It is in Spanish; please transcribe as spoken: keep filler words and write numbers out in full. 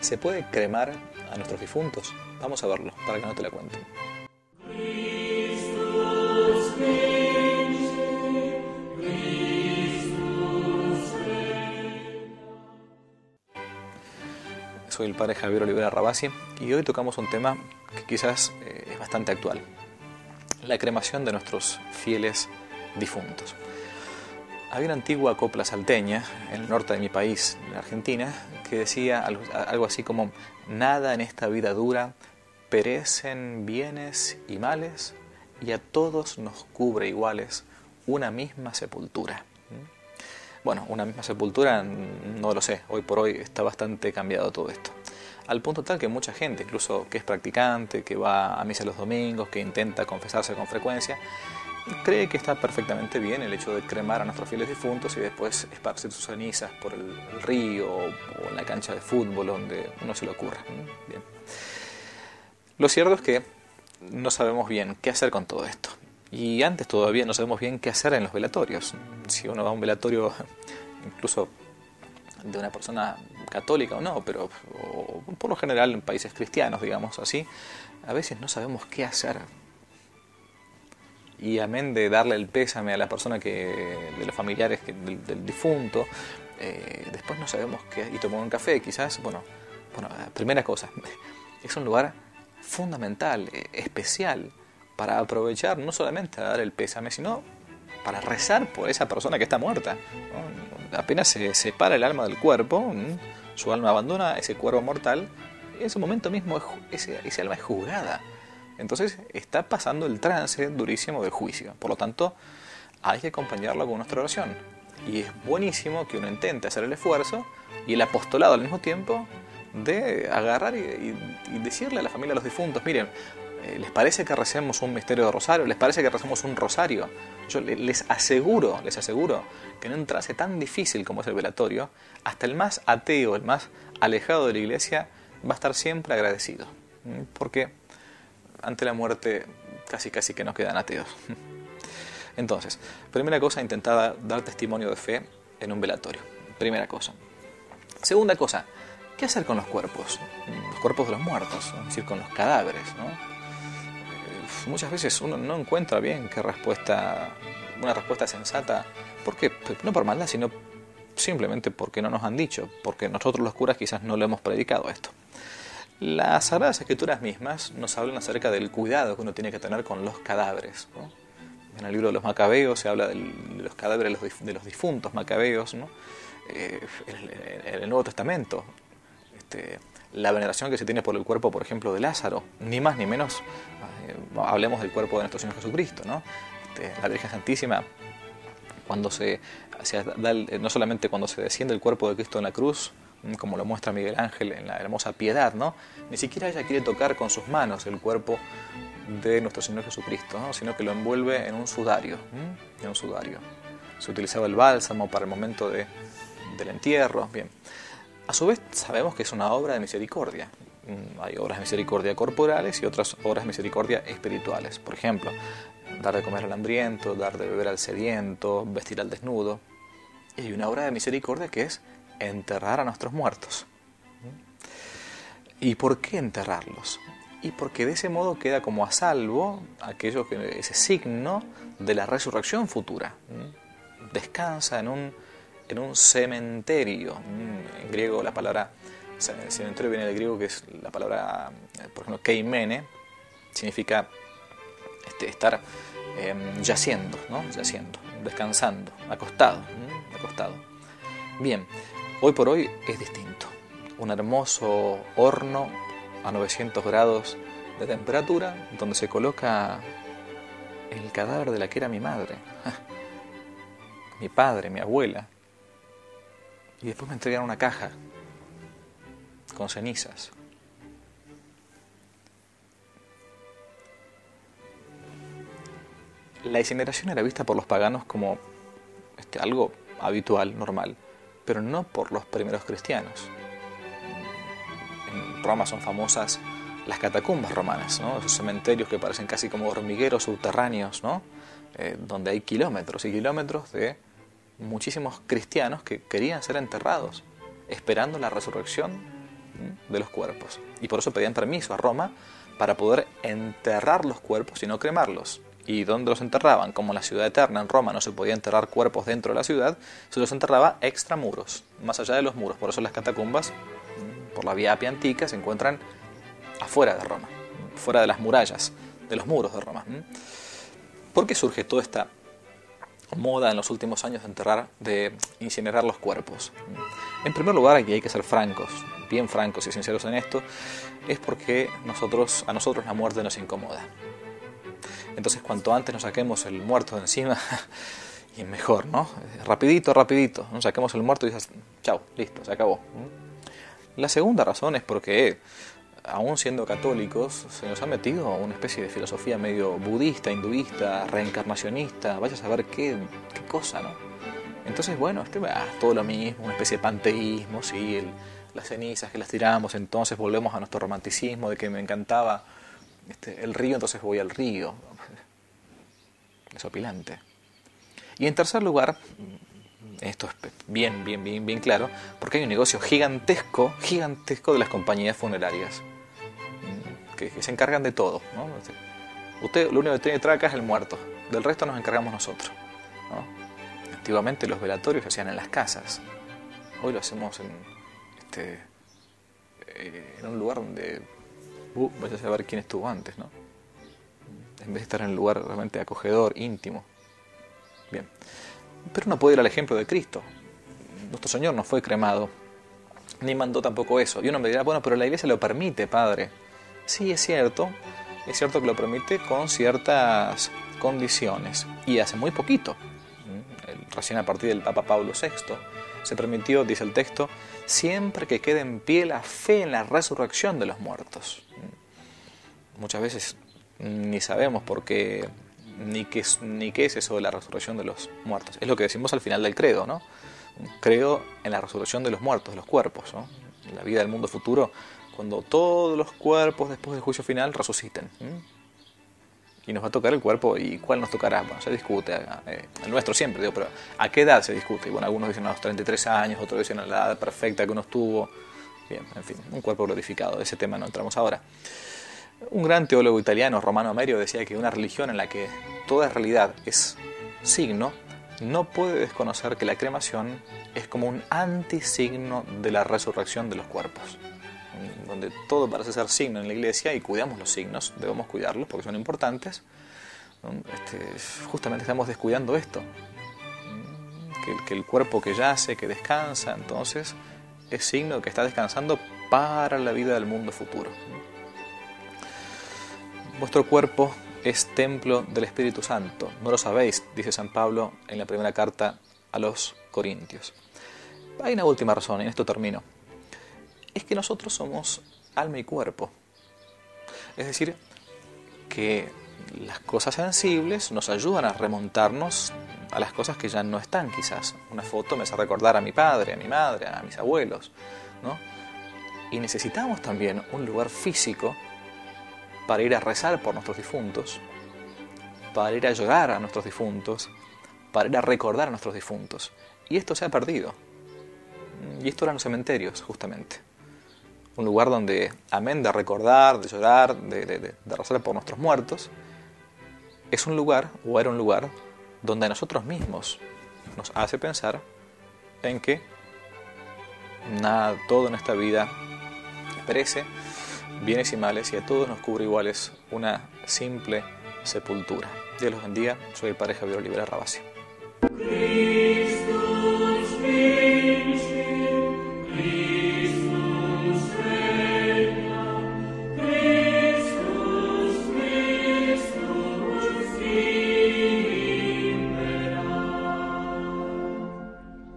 ¿Se puede cremar a nuestros difuntos? Vamos a verlo, para que no te la cuente. Soy el padre Javier Olivera Rabasi y hoy tocamos un tema que quizás eh, es bastante actual: la cremación de nuestros fieles difuntos. Había una antigua copla salteña en el norte de mi país, en Argentina, que decía algo, algo así como: nada en esta vida dura, perecen bienes y males, y a todos nos cubre iguales una misma sepultura. Bueno, una misma sepultura, no lo sé, hoy por hoy está bastante cambiado todo esto. Al punto tal que mucha gente, incluso que es practicante, que va a misa los domingos, que intenta confesarse con frecuencia, cree que está perfectamente bien el hecho de cremar a nuestros fieles difuntos y después esparcir sus cenizas por el, el río o en la cancha de fútbol, donde uno se le ocurra. Bien. Lo cierto es que no sabemos bien qué hacer con todo esto. Y antes todavía no sabemos bien qué hacer en los velatorios. Si uno va a un velatorio, incluso de una persona católica o no, pero o, por lo general en países cristianos, digamos así, a veces no sabemos qué hacer. Y amén de darle el pésame a la persona que, de los familiares que, del, del difunto, eh, después no sabemos qué, y tomar un café quizás. Bueno, bueno, primera cosa, es un lugar fundamental, especial, para aprovechar no solamente a dar el pésame, sino para rezar por esa persona que está muerta, ¿no? Apenas se separa el alma del cuerpo, ¿no? Su alma abandona ese cuerpo mortal, y en ese momento mismo ese, ese alma es juzgada. Entonces está pasando el trance durísimo del juicio. Por lo tanto, hay que acompañarlo con nuestra oración. Y es buenísimo que uno intente hacer el esfuerzo y el apostolado al mismo tiempo de agarrar y, y, y decirle a la familia de los difuntos: miren, ¿les parece que recemos un misterio de rosario? ¿Les parece que recemos un rosario? Yo les aseguro, les aseguro que en un trance tan difícil como es el velatorio, hasta el más ateo, el más alejado de la iglesia, va a estar siempre agradecido. Porque ante la muerte casi casi que nos quedan ateos. Entonces, primera cosa, intentar dar testimonio de fe en un velatorio. Primera cosa. Segunda cosa, ¿qué hacer con los cuerpos? Los cuerpos de los muertos, es decir, con los cadáveres, ¿no? Muchas veces uno no encuentra bien qué respuesta, una respuesta sensata. ¿Por qué? No por maldad, sino simplemente porque no nos han dicho, porque nosotros los curas quizás no lo hemos predicado esto. Las Sagradas Escrituras mismas nos hablan acerca del cuidado que uno tiene que tener con los cadáveres, ¿no? En el libro de los Macabeos se habla del, de los cadáveres de los, de los difuntos macabeos, ¿no? Eh, en, en el Nuevo Testamento, este, la veneración que se tiene por el cuerpo, por ejemplo, de Lázaro, ni más ni menos, eh, hablemos del cuerpo de nuestro Señor Jesucristo, ¿no? Este, la Virgen Santísima, cuando se, se da el, no solamente cuando se desciende el cuerpo de Cristo en la cruz, como lo muestra Miguel Ángel en la hermosa Piedad, ¿no? Ni siquiera ella quiere tocar con sus manos el cuerpo de nuestro Señor Jesucristo, ¿no? Sino que lo envuelve en un sudario, ¿m? en un sudario. Se utilizaba el bálsamo para el momento de, del entierro. Bien. A su vez sabemos que es una obra de misericordia. Hay obras de misericordia corporales y otras obras de misericordia espirituales. Por ejemplo, dar de comer al hambriento, dar de beber al sediento, vestir al desnudo. Y hay una obra de misericordia que es enterrar a nuestros muertos. ¿Y por qué enterrarlos? Y porque de ese modo queda como a salvo aquello que, ese signo de la resurrección futura. Descansa en un, en un cementerio. En griego la palabra cementerio viene del griego, que es la palabra, por ejemplo, keimene, significa este, estar eh, yaciendo, ¿no? Yaciendo, descansando, acostado, ¿no? acostado. Bien, hoy por hoy es distinto. Un hermoso horno a novecientos grados de temperatura, donde se coloca el cadáver de la que era mi madre, mi padre, mi abuela, y después me entregan una caja con cenizas. La incineración era vista por los paganos como este, algo habitual, normal, pero no por los primeros cristianos. En Roma son famosas las catacumbas romanas, ¿no? Esos cementerios que parecen casi como hormigueros subterráneos, ¿no? Eh, donde hay kilómetros y kilómetros de muchísimos cristianos que querían ser enterrados, esperando la resurrección de los cuerpos. Y por eso pedían permiso a Roma para poder enterrar los cuerpos y no cremarlos. ¿Y dónde los enterraban? Como en la ciudad eterna, en Roma, no se podía enterrar cuerpos dentro de la ciudad, se los enterraba extramuros, más allá de los muros. Por eso las catacumbas, por la Vía Apia Antica, se encuentran afuera de Roma, fuera de las murallas, de los muros de Roma. ¿Por qué surge toda esta moda en los últimos años de enterrar, de incinerar los cuerpos? En primer lugar, aquí hay que ser francos, bien francos y sinceros en esto, es porque nosotros, a nosotros la muerte nos incomoda. Entonces, cuanto antes nos saquemos el muerto de encima, y mejor, ¿no? Rapidito, rapidito, nos saquemos el muerto y dices, chao, listo, se acabó. La segunda razón es porque, aún siendo católicos, se nos ha metido una especie de filosofía medio budista, hinduista, reencarnacionista, vaya a saber qué, qué cosa, ¿no? Entonces, bueno, este, ah, todo lo mismo, una especie de panteísmo, sí, el, las cenizas que las tiramos, entonces volvemos a nuestro romanticismo de que me encantaba este, el río, entonces voy al río. Desopilante. Y en tercer lugar, esto es bien, bien, bien, bien claro, porque hay un negocio gigantesco, gigantesco de las compañías funerarias, que, que se encargan de todo, ¿no? Usted lo único que tiene que traer acá es el muerto, del resto nos encargamos nosotros, ¿no? Antiguamente los velatorios se hacían en las casas, hoy lo hacemos en, este, en un lugar donde uh, vaya a saber quién estuvo antes, ¿no? En vez de estar en un lugar realmente acogedor, íntimo. Bien. Pero uno puede ir al ejemplo de Cristo. Nuestro Señor no fue cremado, ni mandó tampoco eso. Y uno me dirá, bueno, pero la Iglesia lo permite, Padre. Sí, es cierto. Es cierto que lo permite con ciertas condiciones. Y hace muy poquito, recién a partir del Papa Pablo sexto, se permitió, dice el texto, siempre que quede en pie la fe en la resurrección de los muertos. Muchas veces ni sabemos por qué, ni qué, ni qué es eso de la resurrección de los muertos. Es lo que decimos al final del credo, ¿no? Creo en la resurrección de los muertos, de los cuerpos, ¿no? En la vida del mundo futuro, cuando todos los cuerpos después del juicio final resuciten. ¿Mm? Y nos va a tocar el cuerpo, ¿y cuál nos tocará? Bueno, se discute, eh, el nuestro siempre, digo, pero ¿a qué edad se discute? Y bueno, algunos dicen a los treinta y tres años, otros dicen a la edad perfecta que uno estuvo. Bien, en fin, un cuerpo glorificado, de ese tema no entramos ahora. Un gran teólogo italiano, Romano Amerio, decía que una religión en la que toda realidad es signo, no puede desconocer que la cremación es como un antisigno de la resurrección de los cuerpos. Donde todo parece ser signo en la iglesia y cuidamos los signos, debemos cuidarlos porque son importantes. Este, justamente estamos descuidando esto. Que, que el cuerpo que yace, que descansa, entonces es signo de que está descansando para la vida del mundo futuro. Vuestro cuerpo es templo del Espíritu Santo. No lo sabéis, dice San Pablo en la primera carta a los Corintios. Hay una última razón, y en esto termino. Es que nosotros somos alma y cuerpo. Es decir, que las cosas sensibles nos ayudan a remontarnos a las cosas que ya no están quizás. Una foto me hace recordar a mi padre, a mi madre, a mis abuelos, ¿no? Y necesitamos también un lugar físico para ir a rezar por nuestros difuntos, para ir a llorar a nuestros difuntos, para ir a recordar a nuestros difuntos. Y esto se ha perdido. Y esto eran los cementerios, justamente. Un lugar donde, amén de recordar, de llorar, de, de, de, de rezar por nuestros muertos, es un lugar, o era un lugar, donde a nosotros mismos nos hace pensar en que nada, todo en esta vida perece, bienes y males, y a todos nos cubre iguales una simple sepultura. Dios los bendiga. Soy el Padre Javier Olivera Rabasio.